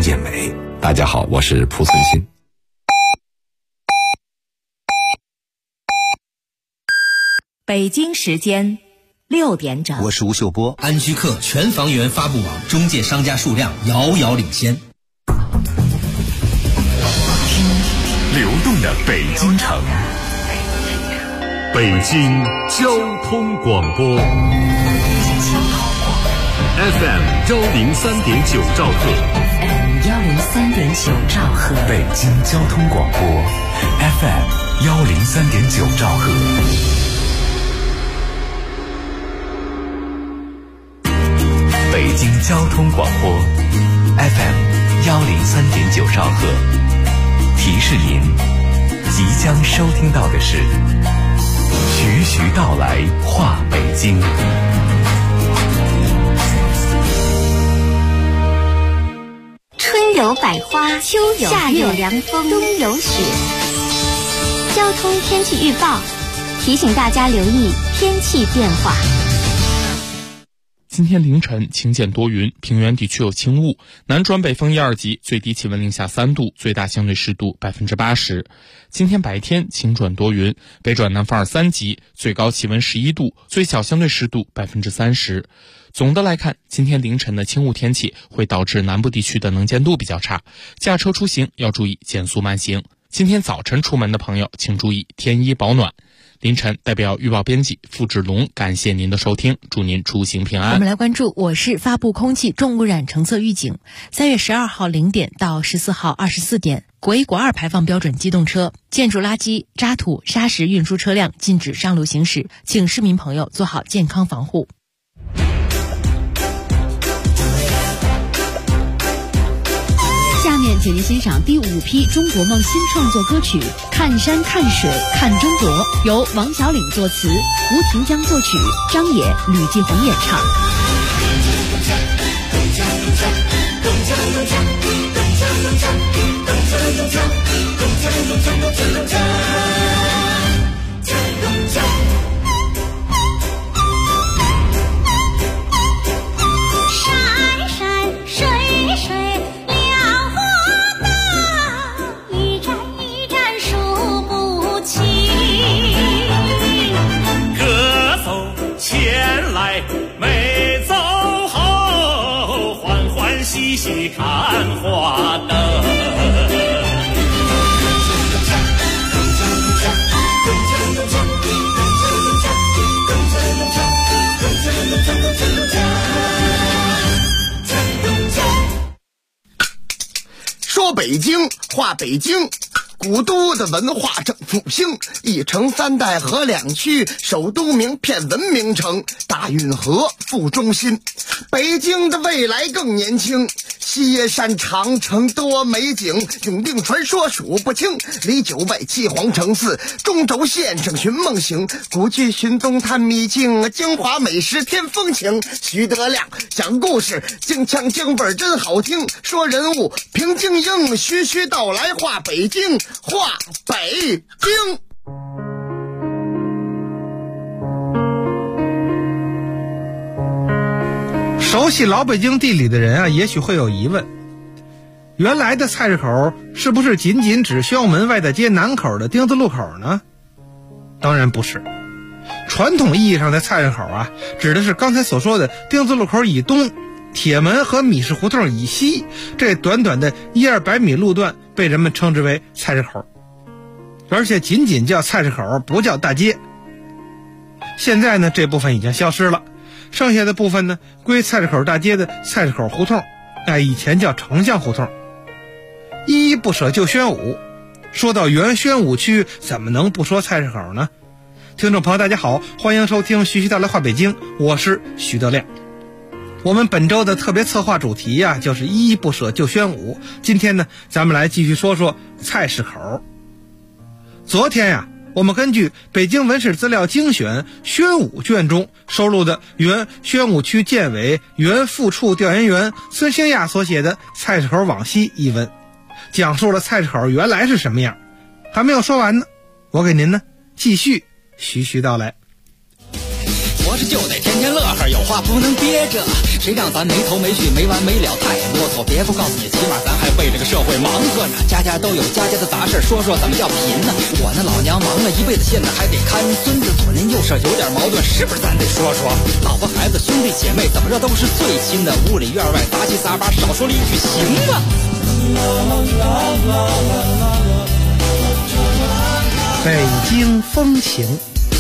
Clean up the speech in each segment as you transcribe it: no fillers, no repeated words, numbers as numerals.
见美。大家好，我是蒲存昕。 北京时间6点整， 我是吴秀波。 安居客全房源发布网中介商家数量遥遥领先。 流动的北京城，北京交通广播 FM 103.9兆赫， 103.9兆赫， 北京交通广播 FM 103.9兆赫。北京交通广播 FM 103.9兆赫，提示您即将收听到的是徐徐道来话北京。 春有百花，秋有夏有凉风，冬有雪。交通天气预报提醒大家留意天气变化。 今天凌晨晴间多云，平原地区有轻雾，南转北风1、2级，最低气温零下3度，最大相对湿度80%。今天白天晴转多云，北转南风2、3级，最高气温11度，最小相对湿度30%。总的来看，今天凌晨的轻雾天气会导致南部地区的能见度比较差，驾车出行要注意减速慢行。今天早晨出门的朋友请注意添衣保暖。凌晨代表预报编辑付志龙感谢您的收听，祝您出行平安。 我们来关注我市发布空气重污染橙色预警。3月12号0点到14号24点，国1、国2排放标准机动车、建筑垃圾、渣土、砂石运输车辆禁止上路行驶，请市民朋友做好健康防护。 下面请您欣赏第5批中国梦新创作歌曲《看山看水看中国》，由王小岭作词，吴庭江作曲，张也、吕继红演唱。 细细看花灯， 说北京话北京，古都的文化正复兴，一城3代河2区，首都名片文明城，大运河副中心。北京的未来更年轻，西山长城多美景，永定传说数不清，离9外7皇城4，中轴线上寻梦行，古剧寻踪探秘境，京华美食添风情。徐德亮讲故事，京腔京味真好听，说人物评京英，徐徐道来话北京，话北京。 熟悉老北京地理的人啊，也许会有疑问：原来的菜市口是不是仅仅指宣武门外的街南口的丁字路口呢？当然不是。传统意义上的菜市口啊，指的是刚才所说的丁字路口以东，铁门和米市胡同以西，这短短的100-200米路段被人们称之为菜市口，而且仅仅叫菜市口，不叫大街。现在呢，这部分已经消失了，剩下的部分呢，归菜市口大街的菜市口胡同，以前叫丞相胡同。依依不舍旧宣武，说到原宣武区，怎么能不说菜市口呢？听众朋友大家好，欢迎收听徐徐道来话北京，我是徐德亮。我们本周的特别策划主题啊，就是依依不舍旧宣武。今天呢，咱们来继续说说菜市口。昨天呀，我们根据北京文史资料精选宣武卷中收录的原宣武区建委原副处调研员孙兴亚所写的《菜市口往昔》一文，讲述了菜市口原来是什么样。还没有说完呢，我给您呢继续徐徐道来。 我活着就得天天乐呵，有话不能憋着，谁让咱没头没绪没完没了太啰嗦。别不告诉你，起码咱还为这个社会忙活呢。家家都有家家的杂事，说说怎么叫贫呢？我那老娘忙了一辈子，现在还得看孙子，左邻右舍有点矛盾，是不是咱得说说？老婆孩子兄弟姐妹怎么着都是最亲的，屋里院外杂七杂八，少说了一句行吗？ 北京风情。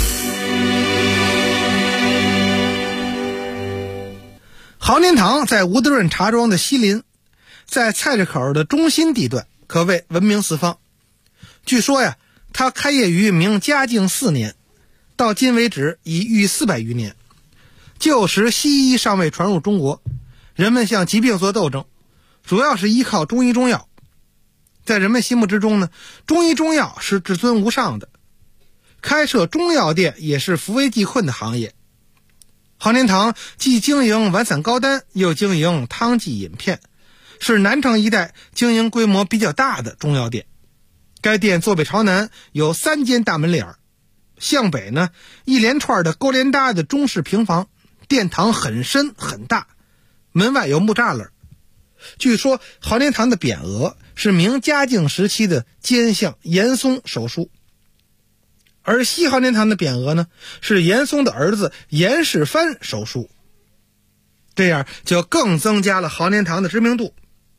豪年堂在吴德润茶庄的西邻，在菜市口的中心地段，可谓闻名四方。据说呀，它开业于明嘉靖4年，到今为止已逾400余年。旧时西医尚未传入中国，人们向疾病做斗争，主要是依靠中医中药。在人们心目之中呢，中医中药是至尊无上的，开设中药店也是扶危济困的行业。豪年堂既经营丸散膏丹，又经营汤剂饮片，是南城一带经营规模比较大的中药店。该店坐北朝南，有3间大门脸，向北呢一连串的勾连搭的中式平房，殿堂很深很大，门外有木栅栏。据说豪年堂的匾额是明嘉靖时期的奸相严嵩手书，而西豪年堂的匾额呢是严嵩的儿子严世蕃手书，这样就更增加了豪年堂的知名度。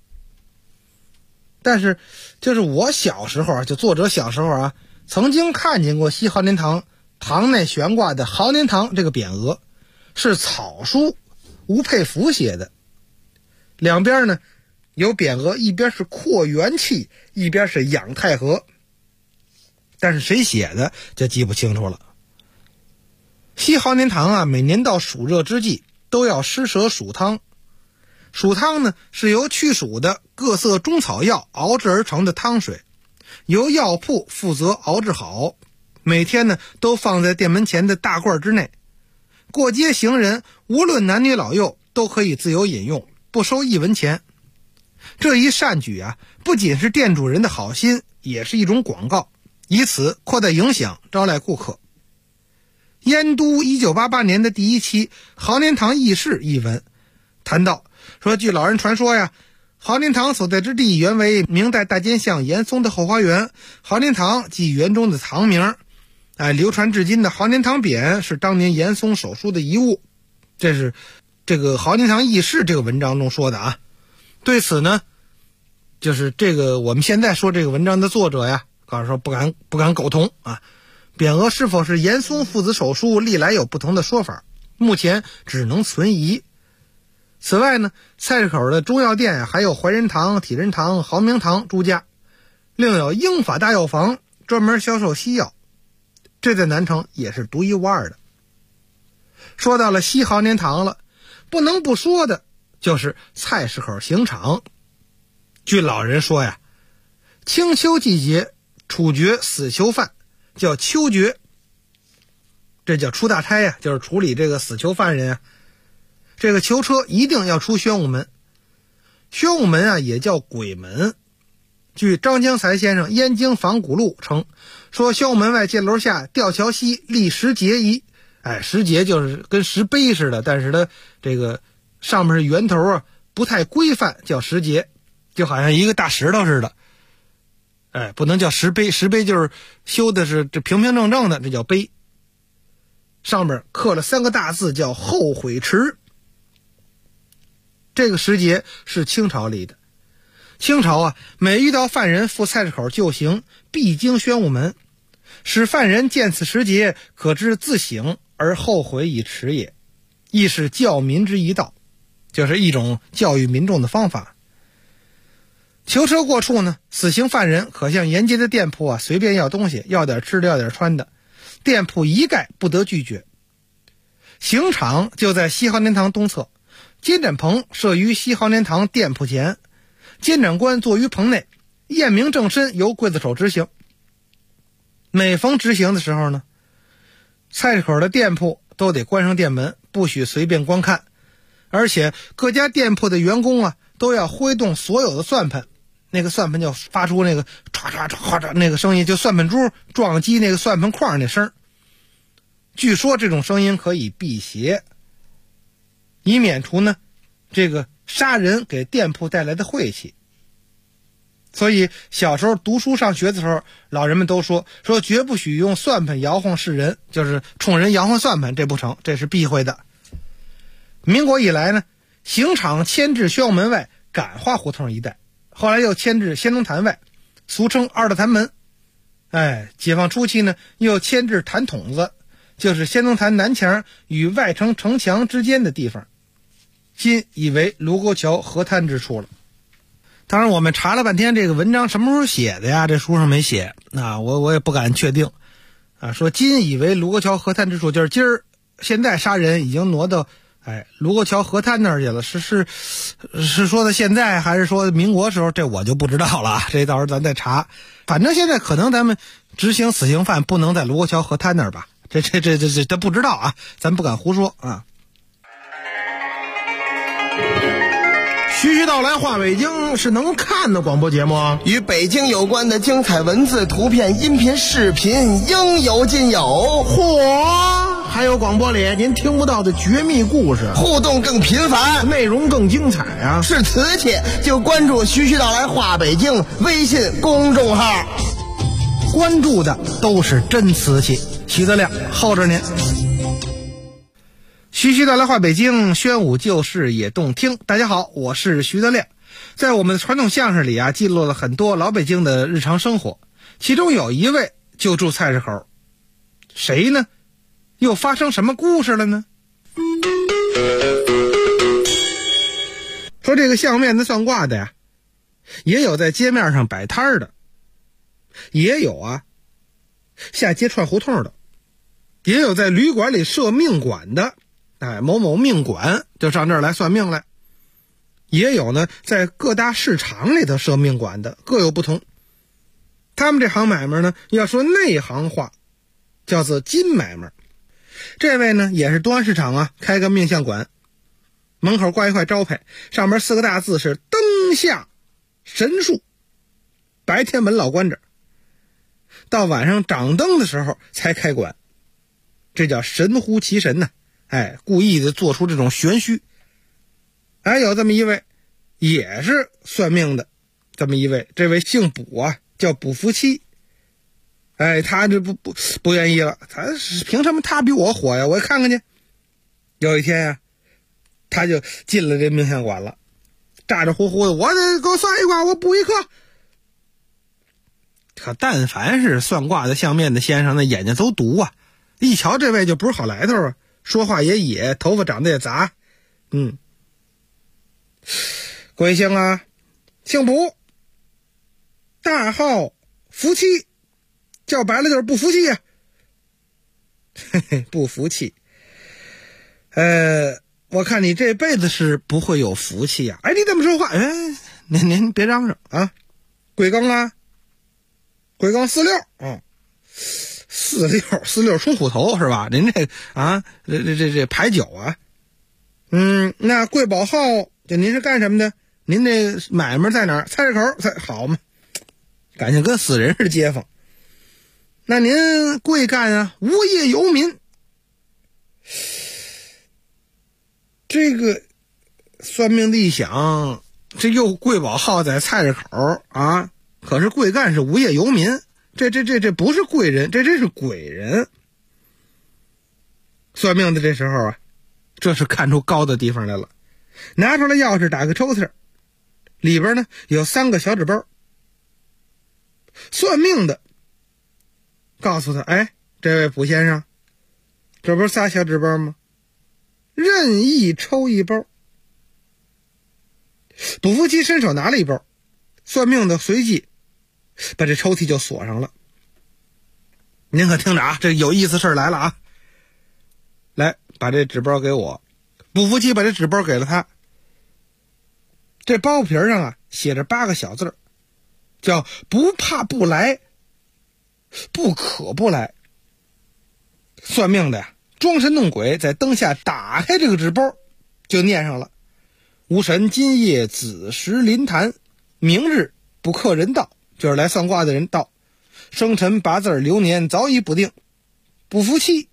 但是就是我小时候，就作者小时候啊，曾经看见过西豪年堂堂内悬挂的豪年堂这个匾额，是草书吴佩孚写的，两边呢有匾额，一边是扩元气，一边是养太和，但是谁写的就记不清楚了。西豪年堂啊，每年到暑热之际都要施舍暑汤。暑汤呢是由去暑的各色中草药熬制而成的汤水，由药铺负责熬制好，每天呢都放在店门前的大罐之内。过街行人无论男女老幼都可以自由饮用，不收1文钱。这一善举啊，不仅是店主人的好心，也是一种广告，以此扩大影响，招来顾客。燕都1988年的第1期《豪年堂轶事》一文谈到说，据老人传说呀，豪年堂所在之地原为明代大奸相严嵩的后花园，豪年堂即园中的堂名。流传至今的豪年堂匾是当年严嵩手书的遗物，这是这个《豪年堂轶事》这个文章中说的啊。对此呢，就是这个我们现在说这个文章的作者呀，告诉说不敢苟同啊。匾额是否是严嵩父子手书，历来有不同的说法，目前只能存疑。此外呢，菜市口的中药店还有怀仁堂、体仁堂、豪明堂诸家，另有英法大药房专门销售西药，这在南城也是独一无二的。说到了西豪年堂了，不能不说的就是菜市口刑场。据老人说呀，清秋季节处决死囚犯叫秋决，这叫出大差呀，就是处理这个死囚犯人啊。这个囚车一定要出宣武门，宣武门啊也叫鬼门。据张江才先生《燕京仿古录》称，说宣武门外箭楼下吊桥西立石节一，石节就是跟石碑似的，但是它这个上面是圆头啊，不太规范，叫石节，就好像一个大石头似的。不能叫石碑，石碑就是修的是这平平正正的，这叫碑。上面刻了3个大字叫后悔池。这个石节是清朝立的。清朝啊，每遇到犯人赴菜市口就刑，必经宣武门，使犯人见此石节，可知自省而后悔以迟也，亦是教民之一道，就是一种教育民众的方法。囚车过处呢，死刑犯人可向沿街的店铺啊随便要东西，要点吃的，要点穿的，店铺一概不得拒绝。刑场就在西豪年堂东侧，监斩棚设于西豪年堂店铺前，监斩官坐于棚内，验明正身由刽子手执行。每逢执行的时候呢，菜市口的店铺都得关上店门，不许随便观看，而且各家店铺的员工啊都要挥动所有的算盘，那个算盘就发出那个唰唰唰唰那个声音，就算盘珠撞击那个算盘框那声。 据说这种声音可以辟邪，以免除呢这个杀人给店铺带来的晦气。所以小时候读书上学的时候，老人们都说绝不许用算盘摇晃世人，就是冲人摇晃算盘，这不成，这是避讳的。民国以来呢，刑场迁至宣武门外感化胡同一带，后来又迁至先农坛外，俗称二大坛门。解放初期呢，又迁至坛筒子，就是先农坛南墙与外城城墙之间的地方，今以为卢沟桥河滩之处了。当然我们查了半天这个文章什么时候写的呀，这书上没写啊，我也不敢确定啊。说今以为卢沟桥河滩之处，就是今儿现在杀人已经挪到卢沟桥河滩那儿去了，是说的现在还是说民国时候，这我就不知道了，这到时候咱再查。反正现在可能咱们执行死刑犯不能在卢沟桥河滩那儿吧，这不知道啊，咱不敢胡说啊。 徐徐道来话北京是能看的广播节目， 与北京有关的精彩文字、图片、音频、视频应有尽有。 嚯！还有广播里您听不到的绝密故事， 互动更频繁， 内容更精彩啊！ 是瓷器就关注徐徐道来话北京微信公众号， 关注的都是真瓷器。徐德亮候着您。徐徐道来话北京，宣武旧事也动听。大家好，我是徐德亮。在我们的传统相声里啊，记录了很多老北京的日常生活，其中有一位就住菜市口，谁呢？又发生什么故事了呢？说这个相面子算卦的呀，也有在街面上摆摊的，也有啊下街串胡同的，也有在旅馆里设命馆的，某某命馆就上这儿来算命来，也有呢在各大市场里头设命馆的，各有不同。他们这行买卖呢，要说内行话叫做金买卖。这位呢也是东安市场啊开个命相馆，门口挂一块招牌，上面4个大字是灯下神术，白天门老关着，到晚上掌灯的时候才开馆，这叫神乎其神呢。故意的做出这种玄虚。有这么一位也是算命的，这么一位，这位姓卜啊，叫卜福七。他这不愿意了，他凭什么他比我火呀？我看看去。有一天呀，他就进了这命相馆了，咋咋呼呼的，我得给我算一卦，我卜一克。可但凡是算卦的相面的先生，那眼睛都毒啊，一瞧这位就不是好来头啊，说话也野，头发长得也杂。贵姓啊？姓卜，大号福气，叫白了就是不服气呀。不服气。我看你这辈子是不会有福气呀。你这么说话，您别嚷嚷啊。贵庚啊？贵庚46啊。46出虎头是吧？您这啊，这牌九啊。那贵宝号，就您是干什么的？您这买卖在哪儿？菜市口好嘛，感情跟死人是街坊。那您贵干啊？无业游民。这个算命的一想，这又贵宝号在菜市口啊，可是贵干是无业游民，这不是贵人，这是鬼人。算命的这时候啊，这是看出高的地方来了，拿出来钥匙打开抽屉，里边呢有3个小纸包。算命的告诉他，这位卜先生，这不是仨小纸包吗？任意抽一包。卜福七伸手拿了一包，算命的随即把这抽屉就锁上了。您可听着啊，这有意思事来了啊！来，把这纸包给我。卜福七把这纸包给了他。这包皮上啊写着8个小字，叫不怕不来，不可不来。算命的呀，装神弄鬼，在灯下打开这个纸包，就念上了：吾神今夜子时临坛，明日不克人道，就是来算卦的人道，生辰8字流年早已卜定。卜福七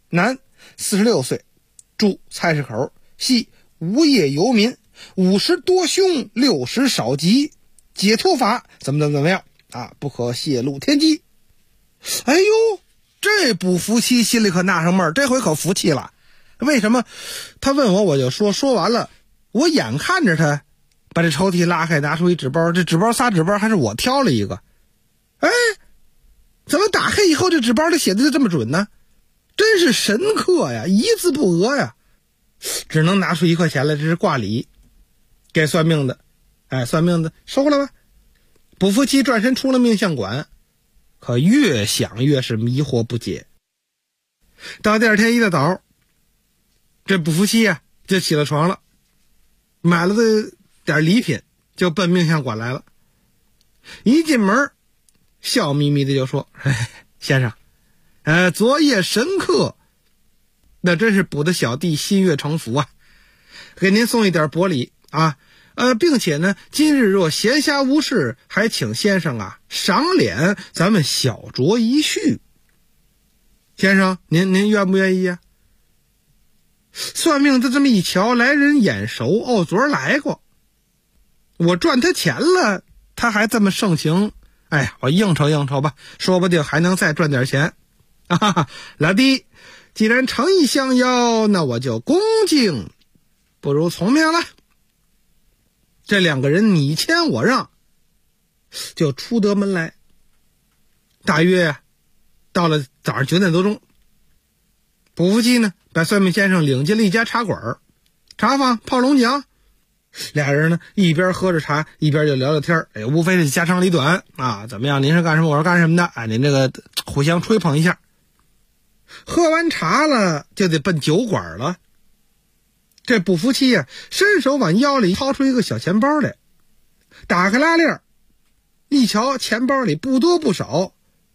男，46岁，住菜市口，系无业游民，50多凶，60少吉，解脱法怎么样啊？不可泄露天机。哎呦，这不服气心里可纳上闷儿，这回可服气了。为什么？他问我就说完了，我眼看着他把这抽屉拉开，拿出一纸包，这纸包仨纸包还是我挑了一个。哎，怎么打开以后这纸包里写的就这么准呢？真是神客呀，一字不讹呀。只能拿出1块钱来，这是挂礼给算命的。哎，算命的收了吧。卜夫妻转身出了命相馆，可越想越是迷惑不解。到第二天一大早，这卜夫妻啊就起了床了，买了点礼品，就奔命相馆来了。一进门笑眯眯的就说：“哎，先生，昨夜神客那真是卜的小弟心悦诚服啊，给您送一点薄礼啊，并且呢，今日若闲暇无事，还请先生啊赏脸，咱们小酌一叙。先生，您愿不愿意啊？”算命的这么一瞧，来人眼熟，哦，昨儿来过，我赚他钱了，他还这么盛情，哎呀，我应酬应酬吧，说不定还能再赚点钱。啊，老弟，既然诚意相邀，那我就恭敬不如从命了。这两个人你谦我让，就出得门来。大约到了早上9点多钟，卜夫妻呢把算命先生领进了一家茶馆，茶坊泡龙井。俩人呢一边喝着茶，一边就聊聊天，哎，无非是家长里短啊，怎么样？您是干什么？我是干什么的？哎，您这个互相吹捧一下。喝完茶了，就得奔酒馆了。这卜夫妻呀，伸手往腰里掏出一个小钱包来，打开拉链，一瞧钱包里不多不少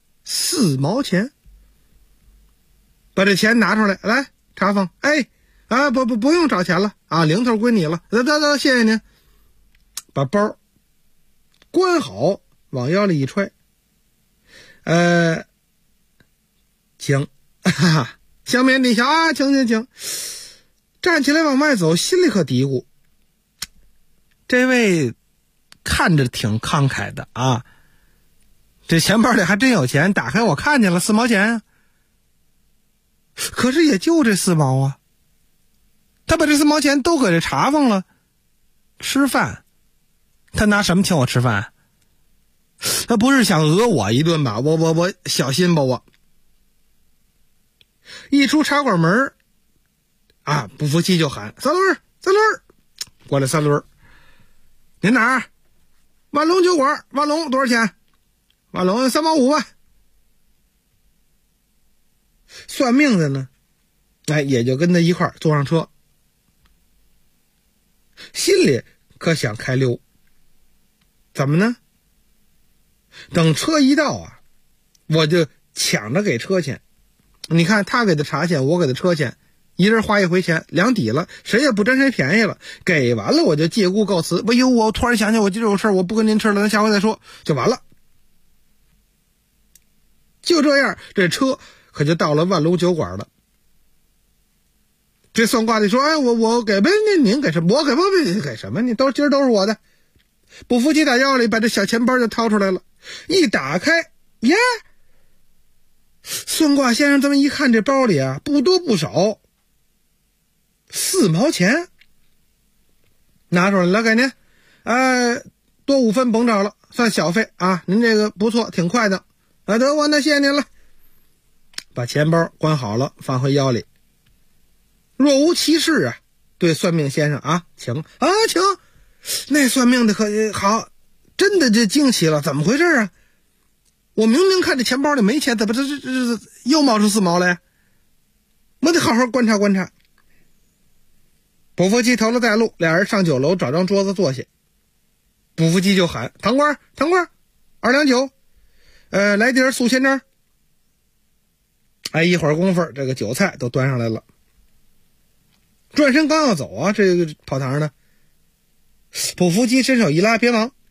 ，4毛钱。把这钱拿出来，来，茶坊，哎，不用找钱了啊，零头归你了，得，谢谢您。把包关好，往腰里一揣，请，相面你瞧啊，请，站起来往外走，心里可嘀咕，这位看着挺慷慨的啊，这钱包里还真有钱，打开我看见了4毛钱啊，可是也就这4毛啊，他把这4毛钱都搁这茶坊了，吃饭，他拿什么请我吃饭？他不是想讹我一顿吧？我小心吧我。一出茶馆门啊，卜夫妻就喊三轮，过来3轮。您哪儿？万隆酒馆，万隆多少钱？万隆3毛5吧。算命的呢，哎，也就跟他一块儿坐上车，心里可想开溜。怎么呢？等车一到啊，我就抢着给车钱。你看他给的茶钱，我给的车钱，一人花1回钱，2抵了，谁也不占谁便宜了。给完了我就借故告辞。哎呦，我突然想起我今儿有事，我不跟您吃了，咱下回再说，就完了。就这样，这车可就到了万隆酒馆了。这算卦的说：“哎，我给呗，您给什么？我给不给什么？你今儿都是我的。”卜夫妻打腰里把这小钱包就掏出来了，一打开，耶！算卦先生这么一看，这包里啊不多不少，4毛钱，拿出来了，给您，多5分甭找了，算小费啊，您这个不错，挺快的，得我那谢谢您了。把钱包关好了，放回腰里。若无其事啊，对算命先生啊，请。那算命的可好，真的这惊奇了，怎么回事啊？我明明看这钱包里没钱，怎么这又冒出4毛来？我得好好观察观察。卜夫妻投了带路，俩人上酒楼找张桌子坐下。卜夫妻就喊：“糖瓜，2两酒，来碟素鲜汁。”哎，一会儿功夫，这个酒菜都端上来了。转身刚要走啊，这个跑堂呢，卜夫妻伸手一拉：“别忙，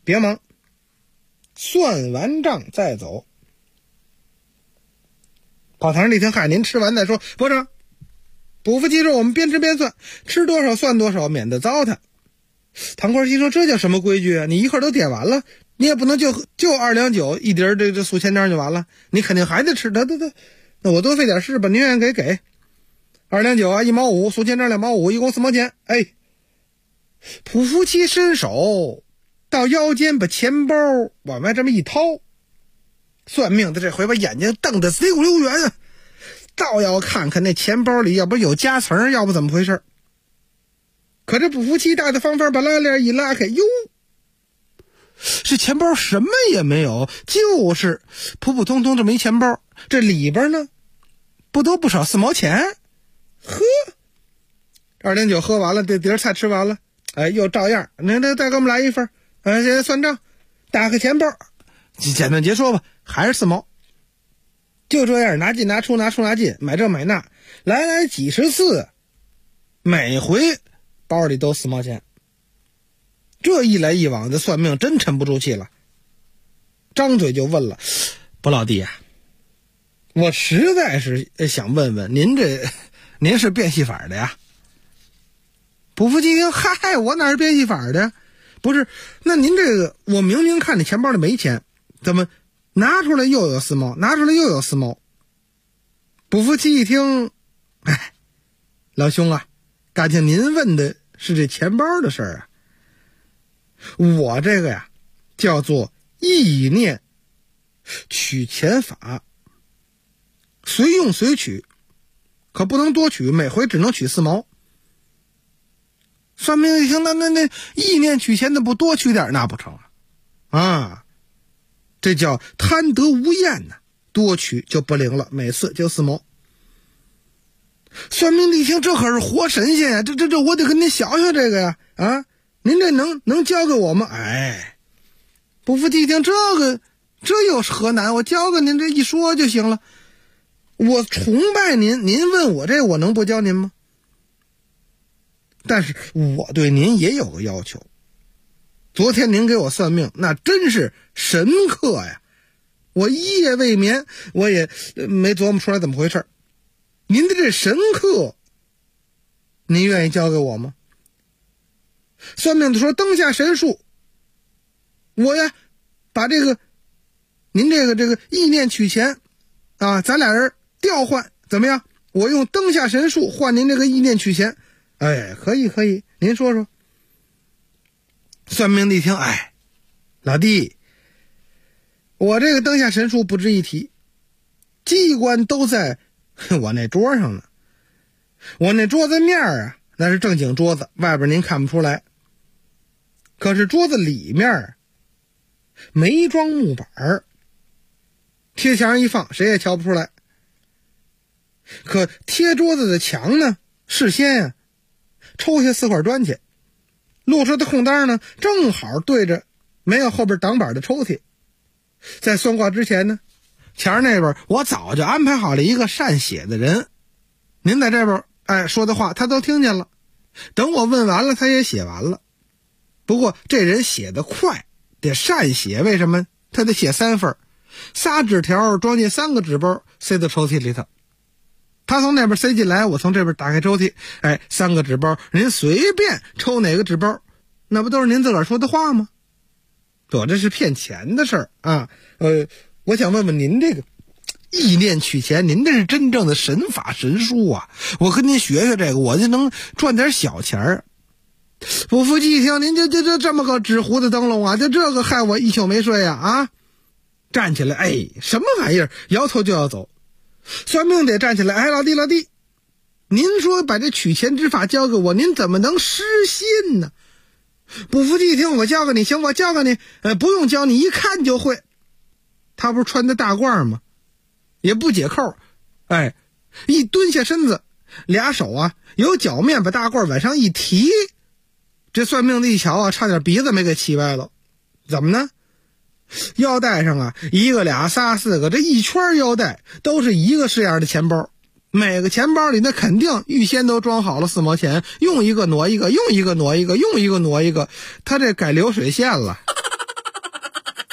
算完账再走。” 跑堂一听，嗨，您吃完再说，不成。捕夫妻说我们边吃边算，吃多少算多少，免得糟蹋。唐官熙说这叫什么规矩啊？你一会儿都点完了，你也不能就2两酒一碟这素千张就完了，你肯定还得吃。得，那我多费点事吧，您愿意给2两酒啊，1毛5，素千张2毛5，一共4毛钱。哎，捕夫妻伸手到腰间，把钱包往外这么一掏，算命的这回把眼睛瞪得贼骨溜圆啊，倒要看看那钱包里要不有夹层，要不怎么回事。可这捕夫妻大大方方把拉链一拉开，哟，这钱包什么也没有，就是普普通通这么一钱包，这里边呢不多不少4毛钱。呵，2两酒喝完了，这碟菜吃完了，哎，又照样，那再给我们来一份，现在算账，打开钱包，简短截说吧，还是4毛。就这样拿进拿出拿出拿进，买这买那，来几十次，每回包里都4毛钱。这一来一往的算命真沉不住气了，张嘴就问了：不老弟啊，我实在是想问问您是变戏法的呀？捕夫妻一听，嗨，我哪是变戏法的呀？不是，那您这个我明明看你钱包里没钱，怎么拿出来又有4毛，拿出来又有4毛？捕夫妻一听，哎，老兄啊，感情您问的是这钱包的事儿啊。我这个呀叫做意念取钱法，随用随取，可不能多取，每回只能取4毛。算命一听，那意念取钱的不多取点那不成啊？这叫贪得无厌呐，多取就不灵了，每次就4毛。算命的一听，这可是活神仙呀，这我得跟您学学这个呀啊！您这能教给我吗？哎，捕夫妻一听，这又是何难？我教给您，这一说就行了。我崇拜您，您问我这，我能不教您吗？但是我对您也有个要求。昨天您给我算命，那真是神客呀！我一夜未眠，我也没琢磨出来怎么回事。您的这神客，您愿意教给我吗？算命的说：灯下神术，我呀把您这个意念取钱啊，咱俩人调换怎么样？我用灯下神术换您这个意念取钱。哎，可以，您说说。算命的一听，哎，老弟，我这个灯下神术不值一提，机关都在我那桌上呢。我那桌子面啊，那是正经桌子，外边您看不出来。可是桌子里面没装木板，贴墙上一放，谁也瞧不出来。可贴桌子的墙呢，事先抽下4块砖去，露出的空当呢，正好对着没有后边挡板的抽屉。在算卦之前呢，墙那边我早就安排好了一个善写的人，您在这边说的话他都听见了，等我问完了他也写完了。不过这人写得快，得善写，为什么？他得写3份，3纸条装进3个纸包，塞到抽屉里头。他从那边塞进来，我从这边打开抽屉，哎，3个纸包，您随便抽哪个纸包，那不都是您自个儿说的话吗？我这是骗钱的事儿啊！我想问问您这个意念取钱，您这是真正的神法神术啊！我跟您学学这个，我就能赚点小钱儿。捕夫妻一听，您这么个纸糊的灯笼啊，就这个害我一宿没睡啊！站起来，哎，什么玩意儿？摇头就要走。算命得站起来，哎，老弟，您说把这取钱之法教给我，您怎么能失信呢？捕夫妻一听，我教给你，行，我教给你，不用教你，一看就会。他不是穿的大褂吗？也不解扣，哎，一蹲下身子，俩手有脚面把大褂往上一提。这算命的一瞧差点鼻子没给气歪了。怎么呢？腰带上1个23 4个，这一圈腰带都是一个式样的钱包，每个钱包里那肯定预先都装好了4毛钱，用一个挪一个，用一个挪一个，用一个挪一个，他这改流水线了。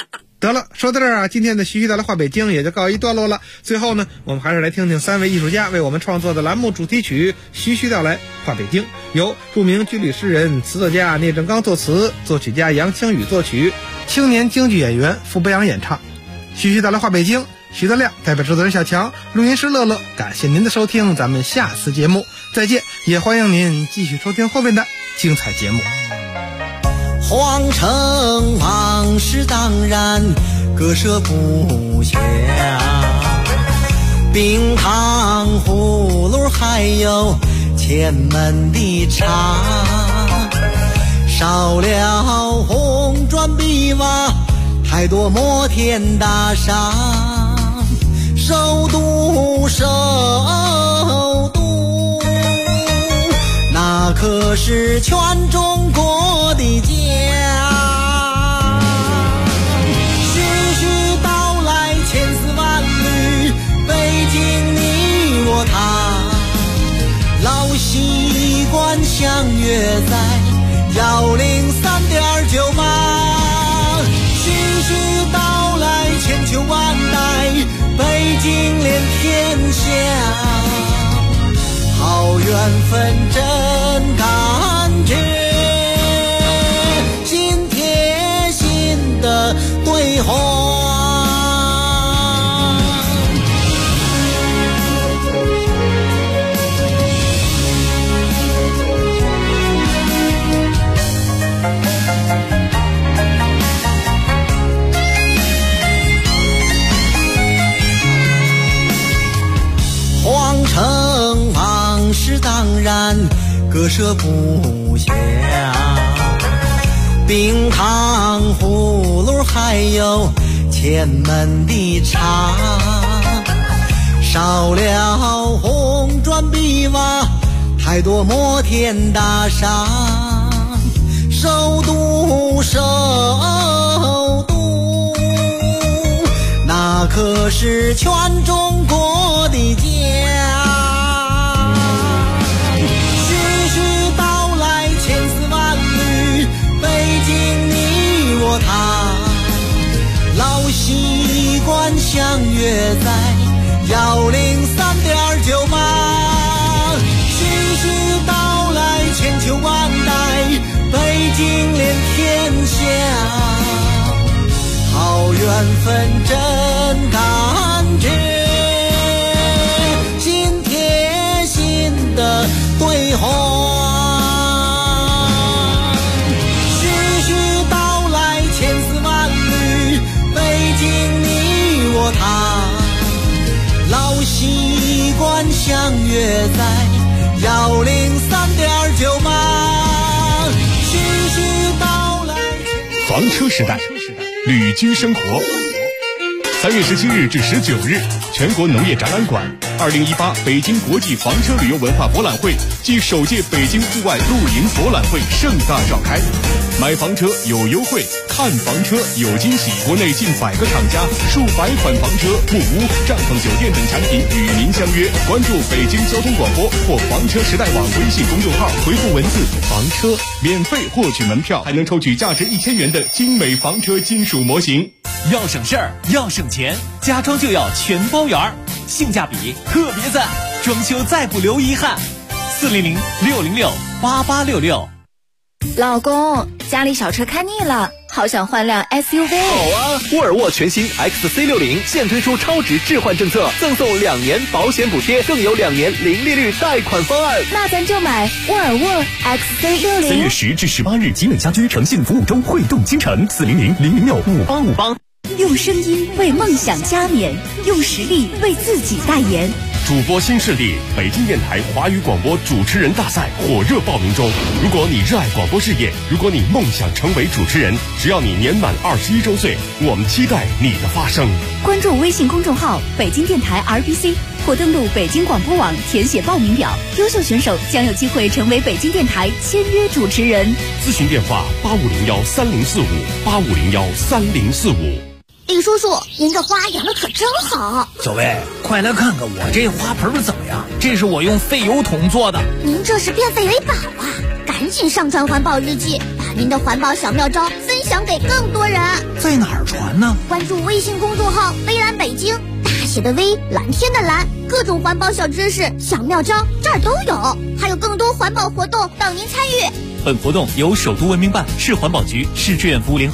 得了，说到这儿啊，今天的徐徐道来话北京也就告一段落了。最后呢，我们还是来听听3位艺术家为我们创作的栏目主题曲《徐徐道来话北京》，由著名军旅诗人、词作家聂政刚作词，作曲家杨清宇作曲，青年京剧演员傅北阳演唱。徐徐道来话北京，徐德亮代表制作人小强，录音师乐乐，感谢您的收听，咱们下次节目再见，也欢迎您继续收听后面的精彩节目。 皇城往事当然割舍不下，冰糖葫芦还有前门的茶，少了红砖碧瓦，太多摩天大厦，首都那可是全中国的家。徐徐道来千丝万缕，北京你我他，老习惯相约在103.98。徐徐道来千秋万代，北京连天下，好缘分真感觉，心贴心的对话。皇城往事当然割舍不下，冰糖葫芦还有前门的茶，少了红砖碧瓦，太多摩天大厦，首都那可是全中国的家。徐徐道来千丝万缕，北京你我他，老习惯相约在103.98。徐徐道来千秋万代，北京连天下，好缘分真感觉，心贴心的对话。徐徐道来千丝万缕，北京你我他，老习惯相约在103.98。徐徐道来房车时代，旅居生活。3月17日至19日，全国农业展览馆2018北京国际房车旅游文化博览会暨首届北京户外露营博览会盛大召开。买房车有优惠，看房车有惊喜。国内近100个厂家、数百款房车、木屋、帐篷酒店等产品与您相约。关注北京交通广播或房车时代网微信公众号，回复文字房车，免费获取门票，还能抽取价值1000元的精美房车金属模型。 要省事儿，要省钱，家装就要全包圆，性价比特别赞，装修再不留遗憾。400-606-8866。 老公，家里小车看腻了，好想换辆 SUV。 好啊，沃尔沃全新 XC60现推出超值置换政策，赠送2年保险补贴，更有2年零利率贷款方案。 那咱就买沃尔沃 XC60。 3月10至18日，集美家居诚信服务周汇动京城，400-006-5858。 用声音为梦想加冕，用实力为自己代言。 主播新势力北京电台华语广播主持人大赛火热报名中。如果你热爱广播事业，如果你梦想成为主持人，只要你年满21周岁，我们期待你的发声。 关注微信公众号北京电台 RBC 或登录北京广播网填写报名表，优秀选手将有机会成为北京电台签约主持人。 咨询电话85013045，85013045。 李叔叔，您这花养的可真好。 小薇，快来看看我这花盆怎么样？这是我用废油桶做的。 您这是变废为宝啊！赶紧上传环保日记，把您的环保小妙招分享给更多人。 在哪儿传呢？ 关注微信公众号微蓝北京，大写的微，蓝天的蓝，各种环保小知识、小妙招这儿都有，还有更多环保活动等您参与。 本活动由首都文明办、市环保局、市志愿服务联合